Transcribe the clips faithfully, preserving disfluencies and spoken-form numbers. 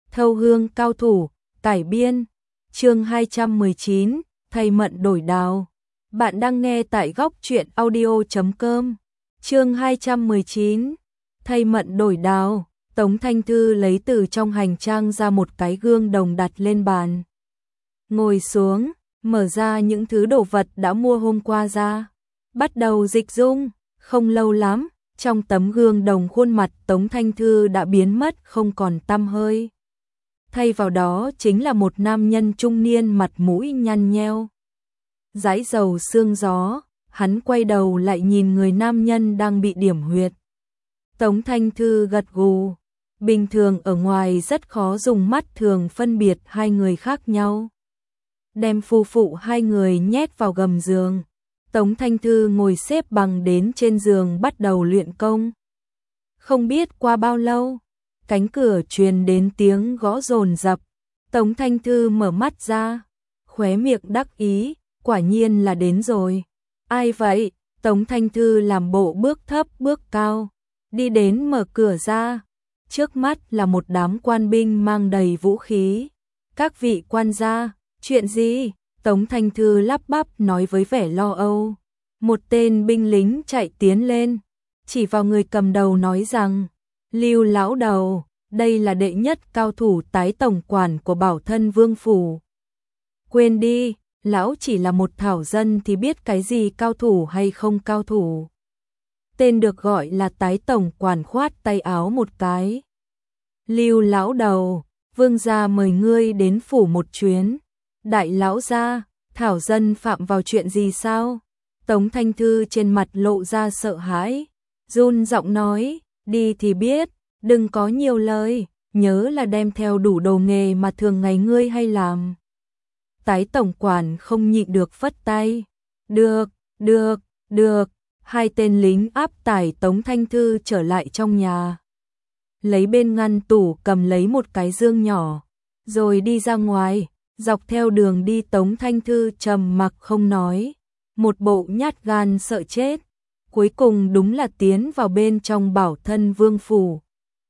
Thâu hương cao thủ, cải biên, chương hai trăm mười chín, thầy mận đổi đào. Bạn đang nghe tại góc truyện audio chấm com. Chương hai trăm mười chín, thầy mận đổi đào. Tống Thanh Thư lấy từ trong hành trang ra một cái gương đồng đặt lên bàn. Ngồi xuống, mở ra những thứ đồ vật đã mua hôm qua ra. Bắt đầu dịch dung, không lâu lắm, trong tấm gương đồng khuôn mặt Tống Thanh Thư đã biến mất không còn tăm hơi. Thay vào đó chính là một nam nhân trung niên mặt mũi nhăn nheo. Dãi dầu sương gió, hắn quay đầu lại nhìn người nam nhân đang bị điểm huyệt. Tống Thanh Thư gật gù, bình thường ở ngoài rất khó dùng mắt thường phân biệt hai người khác nhau. Đem phu phụ hai người nhét vào gầm giường. Tống Thanh Thư ngồi xếp bằng đến trên giường bắt đầu luyện công. Không biết qua bao lâu, cánh cửa truyền đến tiếng gõ dồn dập. Tống Thanh Thư mở mắt ra, khóe miệng đắc ý, quả nhiên là đến rồi. Ai vậy? Tống Thanh Thư làm bộ bước thấp bước cao, đi đến mở cửa ra. Trước mắt là một đám quan binh mang đầy vũ khí. Các vị quan gia, chuyện gì? Tống Thanh Thư lắp bắp nói với vẻ lo âu. Một tên binh lính chạy tiến lên, chỉ vào người cầm đầu nói rằng: Lưu lão đầu, đây là đệ nhất cao thủ tái tổng quản của Bảo Thân Vương phủ. Quên đi, lão chỉ là một thảo dân thì biết cái gì cao thủ hay không cao thủ. Tên được gọi là tái tổng quản khoát tay áo một cái. Lưu lão đầu, vương gia mời ngươi đến phủ một chuyến. Đại lão gia, thảo dân phạm vào chuyện gì sao? Tống Thanh Thư trên mặt lộ ra sợ hãi, run giọng nói: đi thì biết, đừng có nhiều lời, nhớ là đem theo đủ đồ nghề mà thường ngày ngươi hay làm. Tái tổng quản không nhịn được phất tay. Được, được, được. Hai tên lính áp tải Tống Thanh Thư trở lại trong nhà. Lấy bên ngăn tủ cầm lấy một cái dương nhỏ, rồi đi ra ngoài. Dọc theo đường đi Tống Thanh Thư trầm mặc không nói, một bộ nhát gan sợ chết. Cuối cùng đúng là tiến vào bên trong Bảo Thân Vương phủ.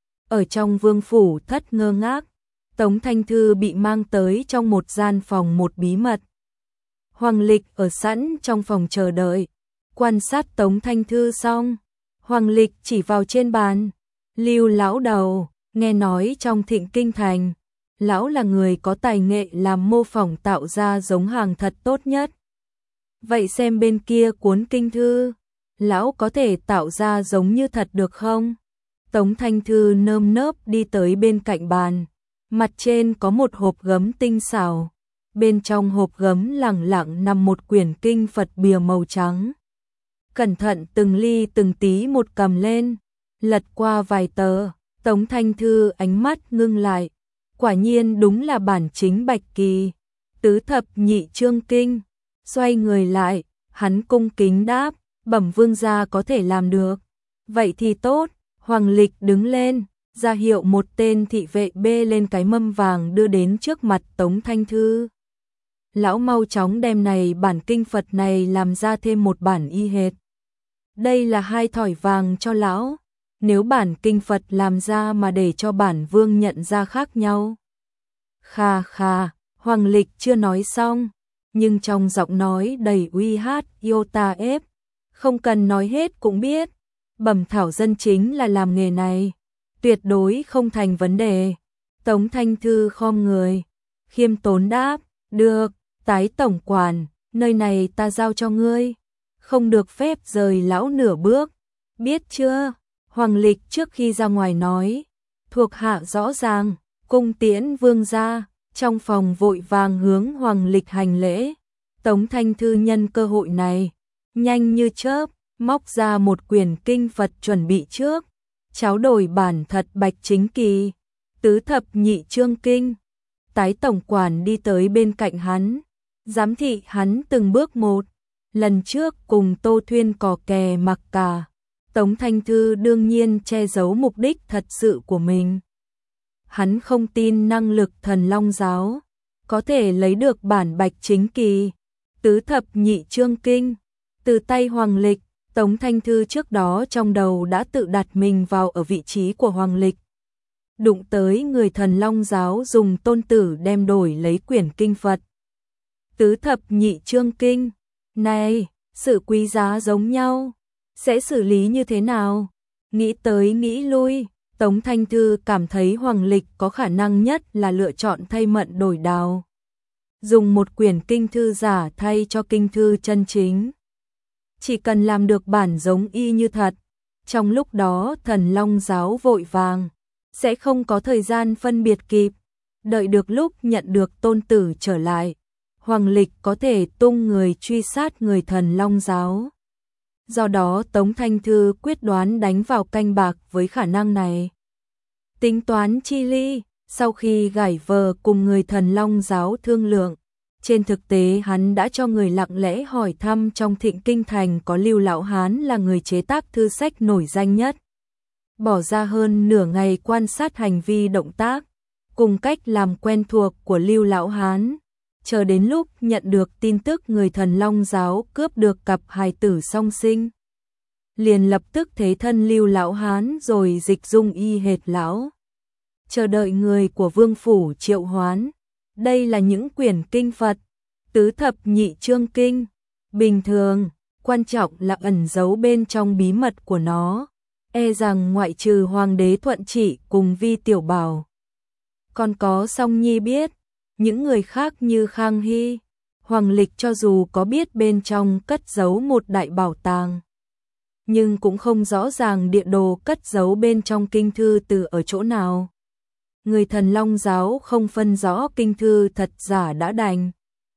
Ở trong vương phủ thất ngơ ngác, Tống Thanh Thư bị mang tới trong một gian phòng một bí mật. Hoàng Lịch ở sẵn trong phòng chờ đợi, quan sát Tống Thanh Thư xong, Hoàng Lịch chỉ vào trên bàn: Lưu lão đầu, nghe nói trong Thịnh Kinh thành, lão là người có tài nghệ làm mô phỏng tạo ra giống hàng thật tốt nhất. Vậy xem bên kia cuốn kinh thư, lão có thể tạo ra giống như thật được không? Tống Thanh Thư nơm nớp đi tới bên cạnh bàn. Mặt trên có một hộp gấm tinh xảo. Bên trong hộp gấm lẳng lặng nằm một quyển kinh Phật bìa màu trắng. Cẩn thận từng ly từng tí một cầm lên, lật qua vài tờ, Tống Thanh Thư ánh mắt ngưng lại. Quả nhiên đúng là bản chính Bạch Kỳ, tứ thập nhị chương kinh. Xoay người lại, hắn cung kính đáp: bẩm vương gia có thể làm được. Vậy thì tốt. Hoàng Lịch đứng lên, ra hiệu một tên thị vệ bê lên cái mâm vàng đưa đến trước mặt Tống Thanh Thư. Lão mau chóng đem này bản kinh Phật này làm ra thêm một bản y hệt. Đây là hai thỏi vàng cho lão. Nếu bản kinh Phật làm ra mà để cho bản vương nhận ra khác nhau. Kha kha, Hoàng Lịch chưa nói xong, nhưng trong giọng nói đầy uy hát iota ép. Không cần nói hết cũng biết, bẩm thảo dân chính là làm nghề này, tuyệt đối không thành vấn đề. Tống Thanh Thư khom người, khiêm tốn đáp: được, tái tổng quản, nơi này ta giao cho ngươi, không được phép rời lão nửa bước, biết chưa? Hoàng Lịch trước khi ra ngoài nói: thuộc hạ rõ ràng, cung tiễn vương gia. Trong phòng vội vàng hướng Hoàng Lịch hành lễ. Tống Thanh Thư nhân cơ hội này, nhanh như chớp, móc ra một quyển kinh Phật chuẩn bị trước, tráo đổi bản thật Bạch Chính Kỳ, tứ thập nhị chương kinh. Tái tổng quản đi tới bên cạnh hắn, giám thị hắn từng bước một. Lần trước cùng Tô Thuyên cò kè mặc cả, Tống Thanh Thư đương nhiên che giấu mục đích thật sự của mình. Hắn không tin năng lực thần long giáo có thể lấy được bản Bạch Chính Kỳ, tứ thập nhị chương kinh từ tay Hoàng Lịch. Tống Thanh Thư trước đó trong đầu đã tự đặt mình vào ở vị trí của Hoàng Lịch. đụng tới người Thần Long giáo dùng tôn tử đem đổi lấy quyển kinh Phật. Tứ thập nhị chương kinh. Này, sự quý giá giống nhau, sẽ xử lý như thế nào? Nghĩ tới nghĩ lui, Tống Thanh Thư cảm thấy Hoàng Lịch có khả năng nhất là lựa chọn thay mận đổi đào. Dùng một quyển kinh thư giả thay cho kinh thư chân chính. Chỉ cần làm được bản giống y như thật, trong lúc đó Thần Long giáo vội vàng, sẽ không có thời gian phân biệt kịp. Đợi được lúc nhận được tôn tử trở lại, Hoàng Lịch có thể tung người truy sát người Thần Long giáo. Do đó Tống Thanh Thư quyết đoán đánh vào canh bạc với khả năng này. Tính toán chi ly, sau khi gảy vờ cùng người Thần Long giáo thương lượng, trên thực tế hắn đã cho người lặng lẽ hỏi thăm trong Thịnh Kinh Thành có Lưu Lão Hán là người chế tác thư sách nổi danh nhất. Bỏ ra hơn nửa ngày quan sát hành vi động tác, cùng cách làm quen thuộc của Lưu Lão Hán. Chờ đến lúc nhận được tin tức người Thần Long giáo cướp được cặp hài tử song sinh, liền lập tức thế thân Lưu Lão Hán rồi dịch dung y hệt lão. Chờ đợi người của vương phủ triệu hoán. Đây là những quyển kinh Phật, tứ thập nhị chương kinh. Bình thường, quan trọng là ẩn giấu bên trong bí mật của nó. E rằng ngoại trừ Hoàng đế Thuận Trị cùng Vi Tiểu Bảo, còn có Song Nhi biết. Những người khác như Khang Hy, Hoàng Lịch cho dù có biết bên trong cất giấu một đại bảo tàng, nhưng cũng không rõ ràng địa đồ cất giấu bên trong kinh thư từ ở chỗ nào. Người Thần Long giáo không phân rõ kinh thư thật giả đã đành,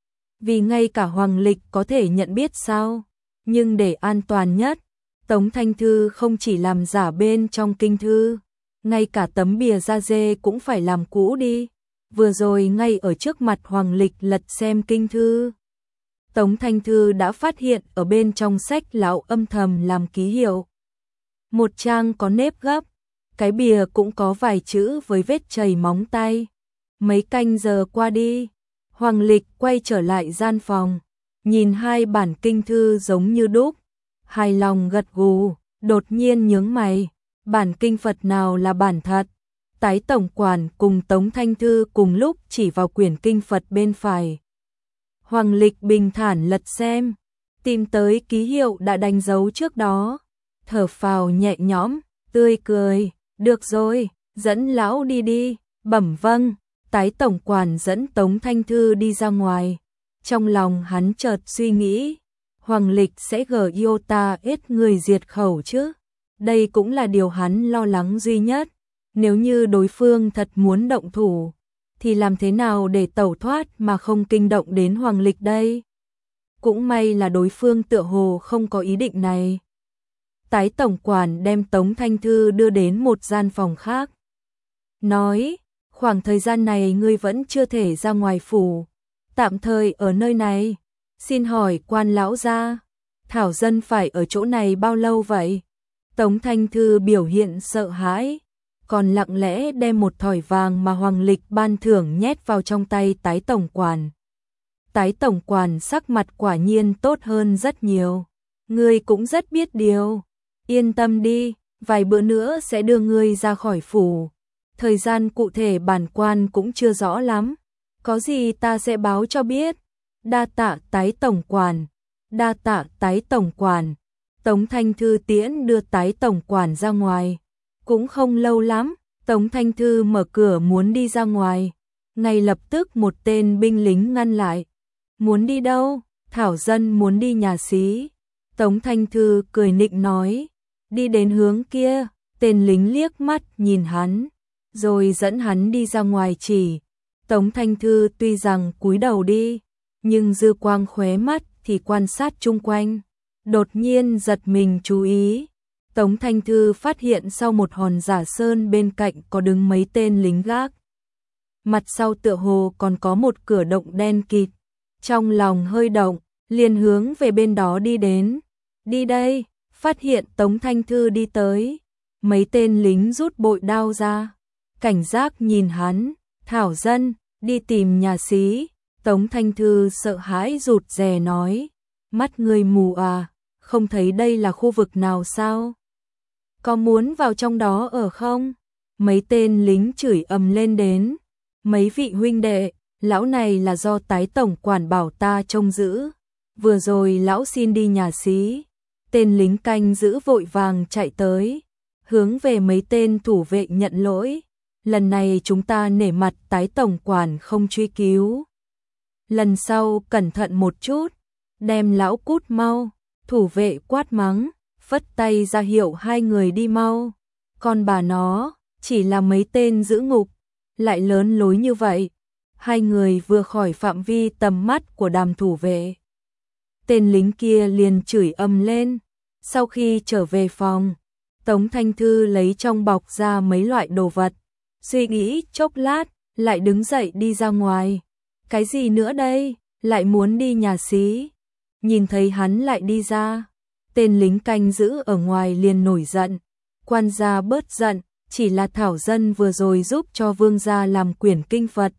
vì ngay cả Hoàng Lịch có thể nhận biết sao. Nhưng để an toàn nhất, Tống Thanh Thư không chỉ làm giả bên trong kinh thư, ngay cả tấm bìa da dê cũng phải làm cũ đi. Vừa rồi ngay ở trước mặt Hoàng Lịch lật xem kinh thư, Tống Thanh Thư đã phát hiện ở bên trong sách lão âm thầm làm ký hiệu. Một trang có nếp gấp, cái bìa cũng có vài chữ với vết chảy móng tay. Mấy canh giờ qua đi, Hoàng Lịch quay trở lại gian phòng, nhìn hai bản kinh thư giống như đúc, hài lòng gật gù, đột nhiên nhướng mày, bản kinh Phật nào là bản thật? Tái tổng quản cùng Tống Thanh Thư cùng lúc chỉ vào quyển kinh Phật bên phải. Hoàng Lịch bình thản lật xem, tìm tới ký hiệu đã đánh dấu trước đó, thở phào nhẹ nhõm, tươi cười, được rồi, dẫn lão đi đi. Bẩm vâng. Tái tổng quản dẫn Tống Thanh Thư đi ra ngoài. Trong lòng hắn chợt suy nghĩ, Hoàng Lịch sẽ gờ iota ít người diệt khẩu chứ. Đây cũng là điều hắn lo lắng duy nhất. Nếu như đối phương thật muốn động thủ, thì làm thế nào để tẩu thoát mà không kinh động đến Hoàng Lịch đây? Cũng may là đối phương tựa hồ không có ý định này. Tái tổng quản đem Tống Thanh Thư đưa đến một gian phòng khác. Nói, khoảng thời gian này ngươi vẫn chưa thể ra ngoài phủ, tạm thời ở nơi này. Xin hỏi quan lão gia, Thảo dân phải ở chỗ này bao lâu vậy? Tống Thanh Thư biểu hiện sợ hãi, còn lặng lẽ đem một thỏi vàng mà Hoàng Lịch ban thưởng nhét vào trong tay tái tổng quản. Tái tổng quản sắc mặt quả nhiên tốt hơn rất nhiều. Ngươi cũng rất biết điều. Yên tâm đi, vài bữa nữa sẽ đưa ngươi ra khỏi phủ. Thời gian cụ thể bản quan cũng chưa rõ lắm. Có gì ta sẽ báo cho biết. Đa tạ tái tổng quản. Đa tạ tái tổng quản. Tống Thanh Thư tiễn đưa tái tổng quản ra ngoài. Cũng không lâu lắm, Tống Thanh Thư mở cửa muốn đi ra ngoài. Ngay lập tức một tên binh lính ngăn lại. Muốn đi đâu? Thảo dân muốn đi nhà xí. Tống Thanh Thư cười nịnh nói. Đi đến hướng kia. Tên lính liếc mắt nhìn hắn, rồi dẫn hắn đi ra ngoài chỉ. Tống Thanh Thư tuy rằng cúi đầu đi, nhưng dư quang khóe mắt thì quan sát chung quanh. Đột nhiên giật mình chú ý. Tống Thanh Thư phát hiện sau một hòn giả sơn bên cạnh có đứng mấy tên lính gác. Mặt sau tựa hồ còn có một cửa động đen kịt. Trong lòng hơi động, liền hướng về bên đó đi đến. Đi đây, phát hiện Tống Thanh Thư đi tới. Mấy tên lính rút bội đao ra, cảnh giác nhìn hắn. Thảo dân, đi tìm nhà xí. Tống Thanh Thư sợ hãi rụt rè nói. Mắt người mù à, không thấy đây là khu vực nào sao? Có muốn vào trong đó ở không? mấy tên lính chửi ầm lên đến. Mấy vị huynh đệ, lão này là do tái tổng quản bảo ta trông giữ. Vừa rồi lão xin đi nhà xí. Tên lính canh giữ vội vàng chạy tới, hướng về mấy tên thủ vệ nhận lỗi. Lần này chúng ta nể mặt tái tổng quản không truy cứu. Lần sau cẩn thận một chút, đem lão cút mau. Thủ vệ quát mắng, phất tay ra hiệu hai người đi mau. Còn bà nó, chỉ là mấy tên giữ ngục, lại lớn lối như vậy. Hai người vừa khỏi phạm vi tầm mắt của Đàm thủ vệ. Tên lính kia liền chửi ầm lên. Sau khi trở về phòng, Tống Thanh Thư lấy trong bọc ra mấy loại đồ vật. Suy nghĩ chốc lát, lại đứng dậy đi ra ngoài. Cái gì nữa đây, lại muốn đi nhà xí. Nhìn thấy hắn lại đi ra, tên lính canh giữ ở ngoài liền nổi giận. Quan gia bớt giận, chỉ là Thảo Dân vừa rồi giúp cho vương gia làm quyển kinh Phật.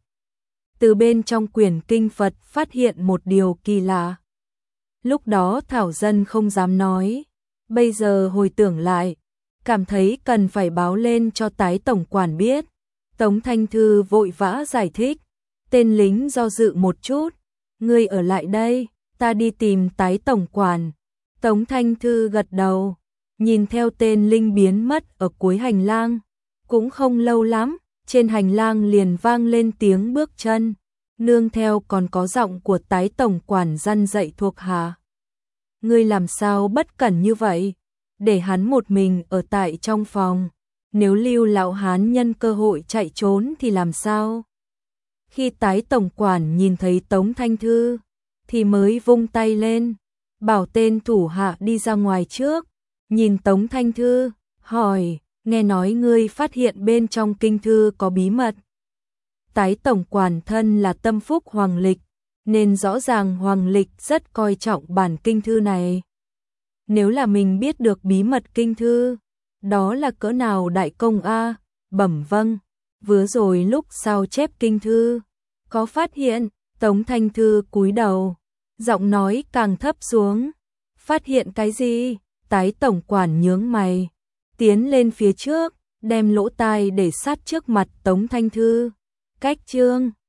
Từ bên trong quyển kinh Phật phát hiện một điều kỳ lạ. Lúc đó Thảo Dân không dám nói, bây giờ hồi tưởng lại, cảm thấy cần phải báo lên cho tái tổng quản biết. Tống Thanh Thư vội vã giải thích, tên lính do dự một chút, ngươi ở lại đây, ta đi tìm tái tổng quản. Tống Thanh Thư gật đầu, nhìn theo tên lính biến mất ở cuối hành lang. Cũng không lâu lắm, trên hành lang liền vang lên tiếng bước chân, nương theo còn có giọng của tái tổng quản răn dạy thuộc hạ. Ngươi làm sao bất cẩn như vậy, để hắn một mình ở tại trong phòng, nếu Lưu lão hán nhân cơ hội chạy trốn thì làm sao? Khi tái tổng quản nhìn thấy Tống Thanh Thư, thì mới vung tay lên, bảo tên thủ hạ đi ra ngoài trước, nhìn Tống Thanh Thư, hỏi, nghe nói ngươi phát hiện bên trong kinh thư có bí mật. Tái tổng quản thân là tâm phúc Hoàng Lịch, nên rõ ràng Hoàng Lịch rất coi trọng bản kinh thư này. Nếu là mình biết được bí mật kinh thư, đó là cỡ nào đại công a? Bẩm vâng, vừa rồi lúc sao chép kinh thư, có phát hiện. Tống Thanh Thư cúi đầu, giọng nói càng thấp xuống. Phát hiện cái gì? Tái tổng quản nhướng mày, tiến lên phía trước, đem lỗ tai để sát trước mặt Tống Thanh Thư. Cách chương